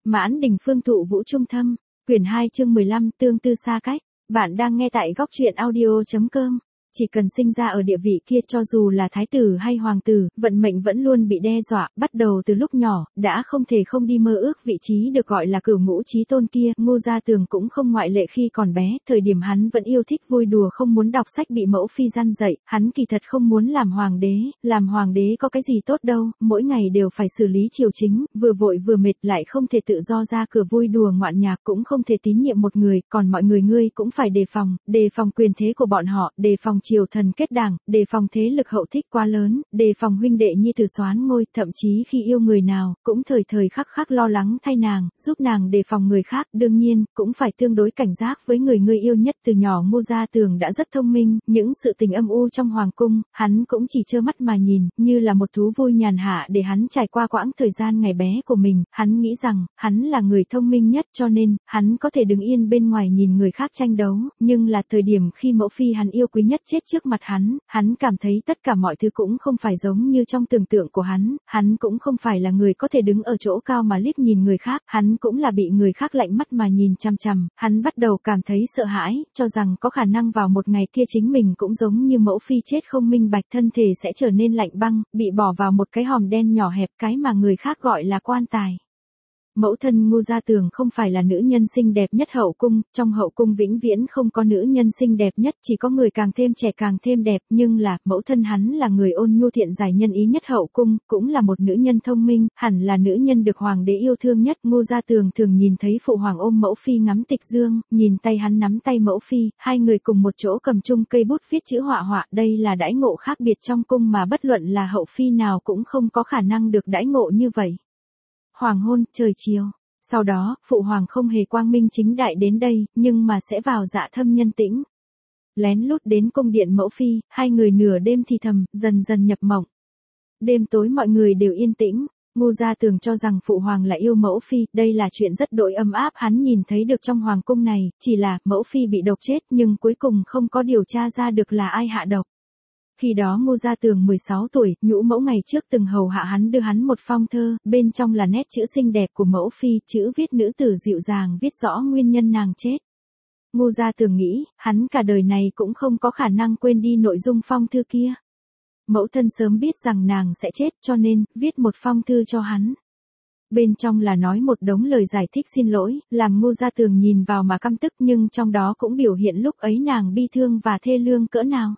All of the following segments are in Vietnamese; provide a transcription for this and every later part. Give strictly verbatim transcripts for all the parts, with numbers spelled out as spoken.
Mãn Đình Phương Thụ Vũ Trung Thâm, quyển hai chương mười lăm Tương tư xa cách. Bạn đang nghe tại góc truyện audio.com. Chỉ cần sinh ra ở địa vị kia, cho dù là thái tử hay hoàng tử, vận mệnh vẫn luôn bị đe dọa, bắt đầu từ lúc nhỏ, đã không thể không đi mơ ước vị trí được gọi là cửu ngũ chí tôn kia. Ngô Gia Tường cũng không ngoại lệ. Khi còn bé, thời điểm hắn vẫn yêu thích vui đùa, không muốn đọc sách bị mẫu phi gian dạy, hắn kỳ thật không muốn làm hoàng đế, làm hoàng đế có cái gì tốt đâu, mỗi ngày đều phải xử lý triều chính, vừa vội vừa mệt, lại không thể tự do ra cửa vui đùa ngoạn nhạc, cũng không thể tín nhiệm một người, còn mọi người ngươi cũng phải đề phòng, đề phòng quyền thế của bọn họ, đề phòng triều thần kết đảng, đề phòng thế lực hậu thích quá lớn, đề phòng huynh đệ nhi tử soán ngôi, thậm chí khi yêu người nào, cũng thời thời khắc khắc lo lắng thay nàng, giúp nàng đề phòng người khác, đương nhiên, cũng phải tương đối cảnh giác với người ngươi yêu nhất. Từ nhỏ Ngô Gia Tường đã rất thông minh, những sự tình âm u trong hoàng cung, hắn cũng chỉ trơ mắt mà nhìn, như là một thú vui nhàn hạ để hắn trải qua quãng thời gian ngày bé của mình. Hắn nghĩ rằng, hắn là người thông minh nhất, cho nên, hắn có thể đứng yên bên ngoài nhìn người khác tranh đấu, nhưng là thời điểm khi mẫu phi hắn yêu quý nhất chết trước mặt hắn, hắn cảm thấy tất cả mọi thứ cũng không phải giống như trong tưởng tượng của hắn, hắn cũng không phải là người có thể đứng ở chỗ cao mà liếc nhìn người khác, hắn cũng là bị người khác lạnh mắt mà nhìn chằm chằm, hắn bắt đầu cảm thấy sợ hãi, cho rằng có khả năng vào một ngày kia chính mình cũng giống như mẫu phi chết không minh bạch, thân thể sẽ trở nên lạnh băng, bị bỏ vào một cái hòm đen nhỏ hẹp, cái mà người khác gọi là quan tài. Mẫu thân Ngô Gia Tường không phải là nữ nhân xinh đẹp nhất hậu cung, trong hậu cung vĩnh viễn không có nữ nhân xinh đẹp nhất, chỉ có người càng thêm trẻ càng thêm đẹp, nhưng là, mẫu thân hắn là người ôn nhu thiện giải nhân ý nhất hậu cung, cũng là một nữ nhân thông minh, hẳn là nữ nhân được hoàng đế yêu thương nhất. Ngô Gia Tường thường nhìn thấy phụ hoàng ôm mẫu phi ngắm tịch dương, nhìn tay hắn nắm tay mẫu phi, hai người cùng một chỗ cầm chung cây bút viết chữ họa họa, đây là đãi ngộ khác biệt trong cung mà bất luận là hậu phi nào cũng không có khả năng được đãi ngộ như vậy. Hoàng hôn, trời chiều. Sau đó, phụ hoàng không hề quang minh chính đại đến đây, nhưng mà sẽ vào dạ thâm nhân tĩnh. Lén lút đến cung điện mẫu phi, hai người nửa đêm thì thầm, dần dần nhập mộng. Đêm tối mọi người đều yên tĩnh. Ngô Gia Tường cho rằng phụ hoàng là yêu mẫu phi, đây là chuyện rất đỗi ấm áp hắn nhìn thấy được trong hoàng cung này, chỉ là mẫu phi bị độc chết nhưng cuối cùng không có điều tra ra được là ai hạ độc. Khi đó Ngô Gia Tường mười sáu tuổi, nhũ mẫu ngày trước từng hầu hạ hắn đưa hắn một phong thơ, bên trong là nét chữ xinh đẹp của mẫu phi, chữ viết nữ tử dịu dàng viết rõ nguyên nhân nàng chết. Ngô Gia Tường nghĩ, hắn cả đời này cũng không có khả năng quên đi nội dung phong thư kia. Mẫu thân sớm biết rằng nàng sẽ chết cho nên, viết một phong thư cho hắn. Bên trong là nói một đống lời giải thích xin lỗi, làm Ngô Gia Tường nhìn vào mà căm tức, nhưng trong đó cũng biểu hiện lúc ấy nàng bi thương và thê lương cỡ nào.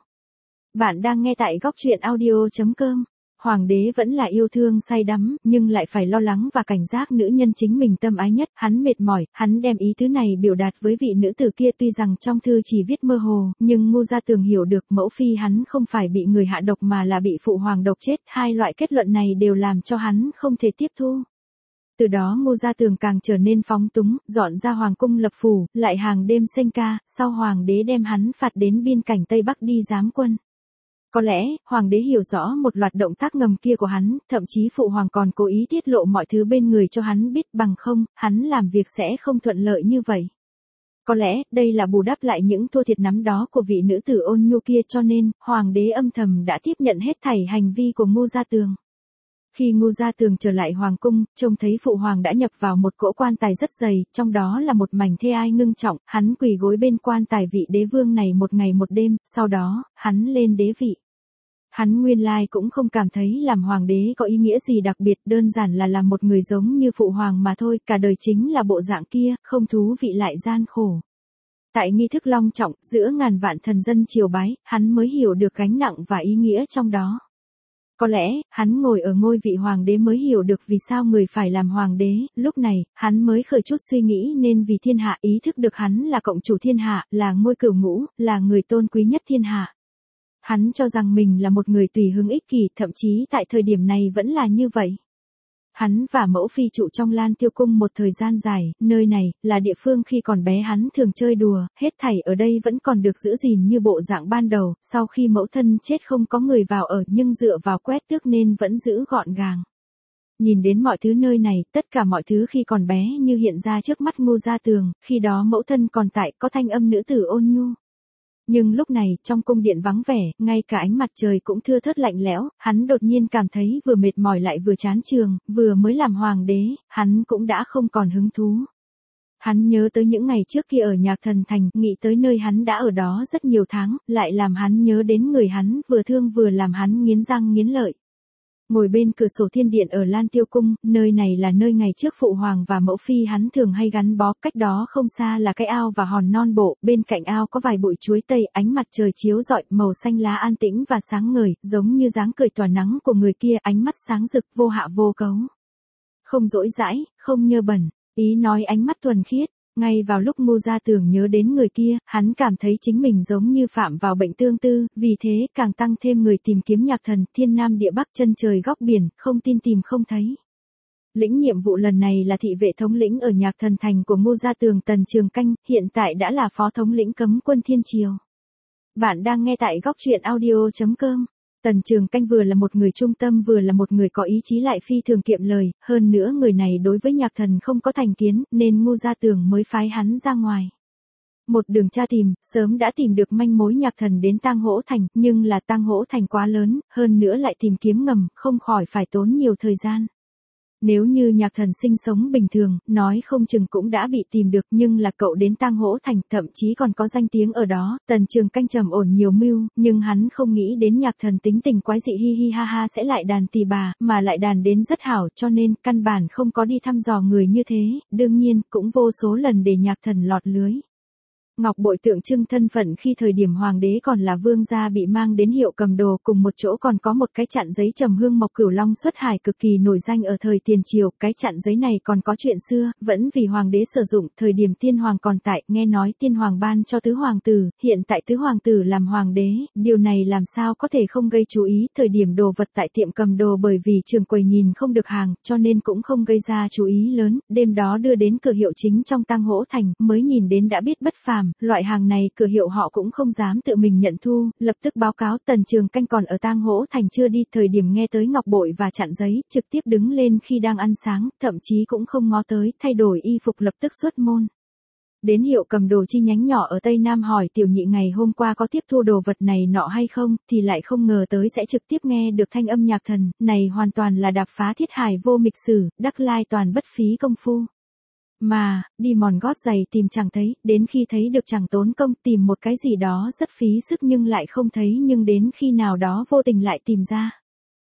Bạn đang nghe tại góc truyện audio.com. Hoàng đế vẫn là yêu thương say đắm, nhưng lại phải lo lắng và cảnh giác nữ nhân chính mình tâm ái nhất. Hắn mệt mỏi, hắn đem ý tứ này biểu đạt với vị nữ tử kia, tuy rằng trong thư chỉ viết mơ hồ, nhưng Ngô Gia Tường hiểu được mẫu phi hắn không phải bị người hạ độc mà là bị phụ hoàng độc chết. Hai loại kết luận này đều làm cho hắn không thể tiếp thu. Từ đó Ngô Gia Tường càng trở nên phóng túng, dọn ra hoàng cung lập phủ, lại hàng đêm sênh ca, sau hoàng đế đem hắn phạt đến biên cảnh Tây Bắc đi giám quân. Có lẽ, hoàng đế hiểu rõ một loạt động tác ngầm kia của hắn, thậm chí phụ hoàng còn cố ý tiết lộ mọi thứ bên người cho hắn biết, bằng không, hắn làm việc sẽ không thuận lợi như vậy. Có lẽ, đây là bù đắp lại những thua thiệt nắm đó của vị nữ tử ôn nhu kia, cho nên, hoàng đế âm thầm đã tiếp nhận hết thảy hành vi của Ngô Gia Tường. Khi Ngô Gia Tường trở lại hoàng cung, trông thấy phụ hoàng đã nhập vào một cỗ quan tài rất dày, trong đó là một mảnh thê ai ngưng trọng, hắn quỳ gối bên quan tài vị đế vương này một ngày một đêm, sau đó, hắn lên đế vị. Hắn nguyên lai cũng không cảm thấy làm hoàng đế có ý nghĩa gì đặc biệt, đơn giản là làm một người giống như phụ hoàng mà thôi, cả đời chính là bộ dạng kia, không thú vị lại gian khổ. Tại nghi thức long trọng, giữa ngàn vạn thần dân triều bái, hắn mới hiểu được gánh nặng và ý nghĩa trong đó. Có lẽ, hắn ngồi ở ngôi vị hoàng đế mới hiểu được vì sao người phải làm hoàng đế, lúc này, hắn mới khởi chút suy nghĩ nên vì thiên hạ, ý thức được hắn là cộng chủ thiên hạ, là ngôi cửu ngũ, là người tôn quý nhất thiên hạ. Hắn cho rằng mình là một người tùy hứng ích kỷ, thậm chí tại thời điểm này vẫn là như vậy. Hắn và mẫu phi trụ trong Lan Tiêu Cung một thời gian dài, nơi này, là địa phương khi còn bé hắn thường chơi đùa, hết thảy ở đây vẫn còn được giữ gìn như bộ dạng ban đầu, sau khi mẫu thân chết không có người vào ở nhưng dựa vào quét tước nên vẫn giữ gọn gàng. Nhìn đến mọi thứ nơi này, tất cả mọi thứ khi còn bé như hiện ra trước mắt Ngô Gia Tường, khi đó mẫu thân còn tại, có thanh âm nữ tử ôn nhu. Nhưng lúc này, trong cung điện vắng vẻ, ngay cả ánh mặt trời cũng thưa thớt lạnh lẽo, hắn đột nhiên cảm thấy vừa mệt mỏi lại vừa chán trường, vừa mới làm hoàng đế, hắn cũng đã không còn hứng thú. Hắn nhớ tới những ngày trước kia ở Nhạc Thần Thành, nghĩ tới nơi hắn đã ở đó rất nhiều tháng, lại làm hắn nhớ đến người hắn vừa thương vừa làm hắn nghiến răng nghiến lợi. Ngồi bên cửa sổ thiên điện ở Lan Tiêu Cung, nơi này là nơi ngày trước phụ hoàng và mẫu phi hắn thường hay gắn bó, cách đó không xa là cái ao và hòn non bộ, bên cạnh ao có vài bụi chuối tây, ánh mặt trời chiếu rọi, màu xanh lá an tĩnh và sáng ngời, giống như dáng cười tỏa nắng của người kia, ánh mắt sáng rực vô hạ vô cấu. Không dỗi dãi, không nhơ bẩn, ý nói ánh mắt thuần khiết. Ngay vào lúc Ngô Gia Tường nhớ đến người kia, hắn cảm thấy chính mình giống như phạm vào bệnh tương tư, vì thế càng tăng thêm người tìm kiếm Nhạc Thần, thiên nam địa bắc chân trời góc biển, không tin tìm không thấy. Lĩnh nhiệm vụ lần này là thị vệ thống lĩnh ở Nhạc Thần Thành của Ngô Gia Tường Tần Trường Canh, hiện tại đã là phó thống lĩnh cấm quân Thiên Triều. Bạn đang nghe tại góc truyện audio chấm com. Tần Trường Canh vừa là một người trung tâm vừa là một người có ý chí lại phi thường kiệm lời, hơn nữa người này đối với Nhạc Thần không có thành kiến, nên Ngô Gia Tường mới phái hắn ra ngoài. Một đường tra tìm, sớm đã tìm được manh mối Nhạc Thần đến Tang Hỗ Thành, nhưng là Tang Hỗ Thành quá lớn, hơn nữa lại tìm kiếm ngầm, không khỏi phải tốn nhiều thời gian. Nếu như Nhạc Thần sinh sống bình thường, nói không chừng cũng đã bị tìm được, nhưng là cậu đến Tang Hỗ Thành, thậm chí còn có danh tiếng ở đó. Tần Trường Canh trầm ổn nhiều mưu, nhưng hắn không nghĩ đến Nhạc Thần tính tình quái dị hi hi ha ha sẽ lại đàn tỳ bà, mà lại đàn đến rất hảo, cho nên căn bản không có đi thăm dò người như thế, đương nhiên cũng vô số lần để Nhạc Thần lọt lưới. Ngọc bội tượng trưng thân phận khi thời điểm hoàng đế còn là vương gia bị mang đến Hiệu Cầm Đồ, cùng một chỗ còn có một cái chặn giấy trầm hương mộc cửu long xuất hải cực kỳ nổi danh ở thời tiền triều, cái chặn giấy này còn có chuyện xưa, vẫn vì hoàng đế sử dụng, thời điểm tiên hoàng còn tại, nghe nói tiên hoàng ban cho tứ hoàng tử, hiện tại tứ hoàng tử làm hoàng đế, điều này làm sao có thể không gây chú ý, thời điểm đồ vật tại tiệm cầm đồ bởi vì trường quầy nhìn không được hàng, cho nên cũng không gây ra chú ý lớn, đêm đó đưa đến cửa hiệu chính trong Tang Hỗ Thành, mới nhìn đến đã biết bất phàm. Loại hàng này cửa hiệu họ cũng không dám tự mình nhận thu, lập tức báo cáo. Tần Trường Canh còn ở Tang Hỗ Thành chưa đi, thời điểm nghe tới ngọc bội và chặn giấy, trực tiếp đứng lên khi đang ăn sáng, thậm chí cũng không ngó tới, thay đổi y phục lập tức xuất môn. Đến Hiệu Cầm Đồ chi nhánh nhỏ ở Tây Nam hỏi tiểu nhị ngày hôm qua có tiếp thu đồ vật này nọ hay không, thì lại không ngờ tới sẽ trực tiếp nghe được thanh âm Nhạc Thần, này hoàn toàn là đạp phá thiết hải vô mịch sử, đắc lai toàn bất phí công phu. Mà, đi mòn gót giày tìm chẳng thấy, đến khi thấy được chẳng tốn công, tìm một cái gì đó rất phí sức nhưng lại không thấy, nhưng đến khi nào đó vô tình lại tìm ra.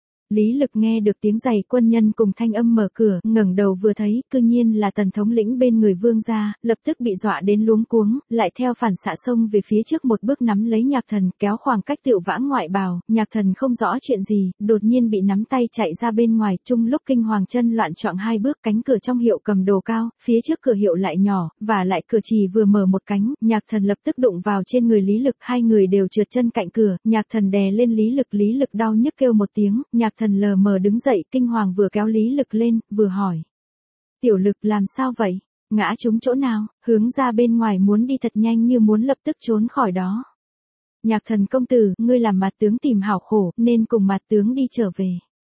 Lý Lực nghe được tiếng giày quân nhân cùng thanh âm mở cửa, ngẩng đầu vừa thấy, cư nhiên là Tần thống lĩnh bên người vương gia, lập tức bị dọa đến luống cuống, lại theo phản xạ xông về phía trước một bước nắm lấy Nhạc Thần, kéo khoảng cách tựu vãng ngoại bào. Nhạc Thần không rõ chuyện gì, đột nhiên bị nắm tay chạy ra bên ngoài, chung lúc kinh hoàng chân loạn choạng hai bước, cánh cửa trong Hiệu Cầm Đồ cao, phía trước cửa hiệu lại nhỏ, và lại cửa chỉ vừa mở một cánh, Nhạc Thần lập tức đụng vào trên người Lý Lực, hai người đều trượt chân cạnh cửa, Nhạc Thần đè lên Lý Lực, Lý Lực đau nhức kêu một tiếng, Nhạc Thần lờ mờ đứng dậy, kinh hoàng vừa kéo Lý Lực lên, vừa hỏi. Tiểu Lực làm sao vậy? Ngã trúng chỗ nào? Hướng ra bên ngoài muốn đi thật nhanh như muốn lập tức trốn khỏi đó. Nhạc Thần công tử, ngươi làm mặt tướng tìm hảo khổ, nên cùng mặt tướng đi trở về.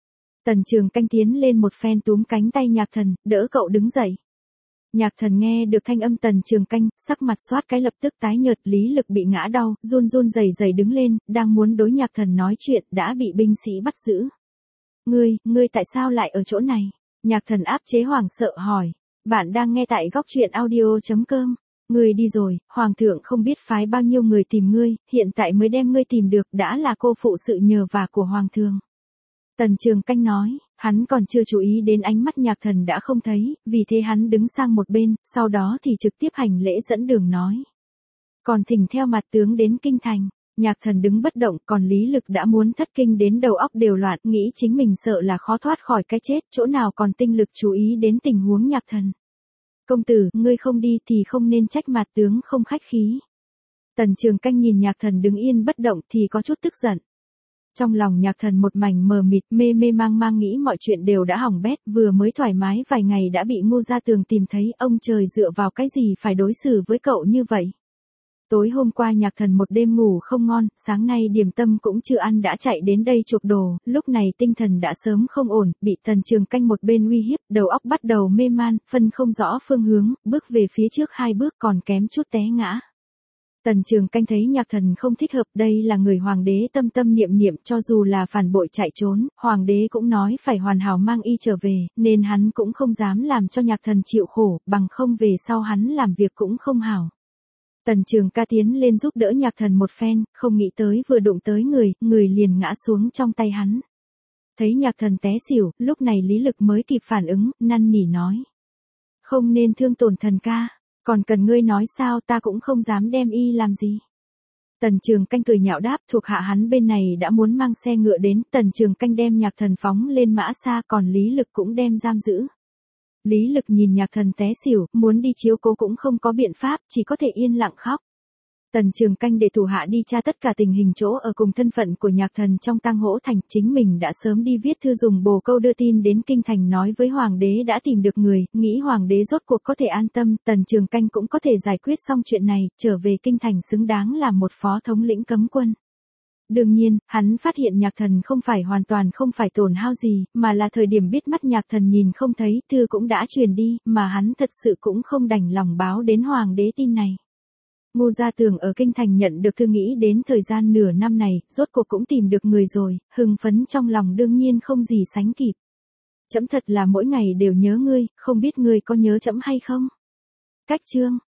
Tần Trường Canh tiến lên một phen túm cánh tay Nhạc Thần, đỡ cậu đứng dậy. Nhạc Thần nghe được thanh âm Tần Trường Canh, sắc mặt xoát cái lập tức tái nhợt, Lý Lực bị ngã đau, run run rẩy rẩy đứng lên, đang muốn đối Nhạc Thần nói chuyện, đã bị binh sĩ bắt giữ. Ngươi, ngươi tại sao lại ở chỗ này? Nhạc Thần áp chế hoảng sợ hỏi. Bạn đang nghe tại góc truyện audio chấm com. Ngươi đi rồi, Hoàng thượng không biết phái bao nhiêu người tìm ngươi, hiện tại mới đem ngươi tìm được, đã là cô phụ sự nhờ vả của Hoàng thượng. Tần Trường Canh nói, hắn còn chưa chú ý đến ánh mắt Nhạc Thần đã không thấy, vì thế hắn đứng sang một bên, sau đó thì trực tiếp hành lễ dẫn đường nói. Còn thỉnh theo mặt tướng đến kinh thành. Nhạc Thần đứng bất động, còn Lý Lực đã muốn thất kinh đến đầu óc đều loạn, nghĩ chính mình sợ là khó thoát khỏi cái chết, chỗ nào còn tinh lực chú ý đến tình huống Nhạc Thần. Công tử, ngươi không đi thì không nên trách mặt tướng không khách khí. Tần Trường Canh nhìn Nhạc Thần đứng yên bất động thì có chút tức giận. Trong lòng Nhạc Thần một mảnh mờ mịt, mê mê mang mang nghĩ mọi chuyện đều đã hỏng bét, vừa mới thoải mái vài ngày đã bị Ngô Gia Tường tìm thấy, ông trời dựa vào cái gì phải đối xử với cậu như vậy. Tối hôm qua Nhạc Thần một đêm ngủ không ngon, sáng nay điểm tâm cũng chưa ăn đã chạy đến đây chuộc đồ, lúc này tinh thần đã sớm không ổn, bị Tần Trường Canh một bên uy hiếp, đầu óc bắt đầu mê man, phân không rõ phương hướng, bước về phía trước hai bước còn kém chút té ngã. Tần Trường Canh thấy Nhạc Thần không thích hợp, đây là người hoàng đế tâm tâm niệm niệm, cho dù là phản bội chạy trốn, hoàng đế cũng nói phải hoàn hảo mang y trở về, nên hắn cũng không dám làm cho Nhạc Thần chịu khổ, bằng không về sau hắn làm việc cũng không hảo. Tần Trường Ca tiến lên giúp đỡ Nhạc Thần một phen, không nghĩ tới vừa đụng tới người, người liền ngã xuống trong tay hắn. Thấy Nhạc Thần té xỉu, lúc này Lý Lực mới kịp phản ứng, năn nỉ nói. Không nên thương tổn thần ca, còn cần ngươi nói sao, ta cũng không dám đem y làm gì. Tần Trường Canh cười nhạo đáp, thuộc hạ hắn bên này đã muốn mang xe ngựa đến, Tần Trường Canh đem Nhạc Thần phóng lên mã xa, còn Lý Lực cũng đem giam giữ. Lý Lực nhìn Nhạc Thần té xỉu, muốn đi chiếu cố cũng không có biện pháp, chỉ có thể yên lặng khóc. Tần Trường Canh để thủ hạ đi tra tất cả tình hình chỗ ở cùng thân phận của Nhạc Thần trong Tang Hỗ Thành, chính mình đã sớm đi viết thư dùng bồ câu đưa tin đến kinh thành nói với hoàng đế đã tìm được người, nghĩ hoàng đế rốt cuộc có thể an tâm, Tần Trường Canh cũng có thể giải quyết xong chuyện này, trở về kinh thành xứng đáng làm một phó thống lĩnh cấm quân. Đương nhiên, hắn phát hiện Nhạc Thần không phải hoàn toàn không phải tổn hao gì, mà là thời điểm biết mắt Nhạc Thần nhìn không thấy, thư cũng đã truyền đi, mà hắn thật sự cũng không đành lòng báo đến hoàng đế tin này. Ngô Gia Tường ở kinh thành nhận được thư, nghĩ đến thời gian nửa năm này, rốt cuộc cũng tìm được người rồi, hưng phấn trong lòng đương nhiên không gì sánh kịp. Trẫm thật là mỗi ngày đều nhớ ngươi, không biết ngươi có nhớ trẫm hay không? Cách chương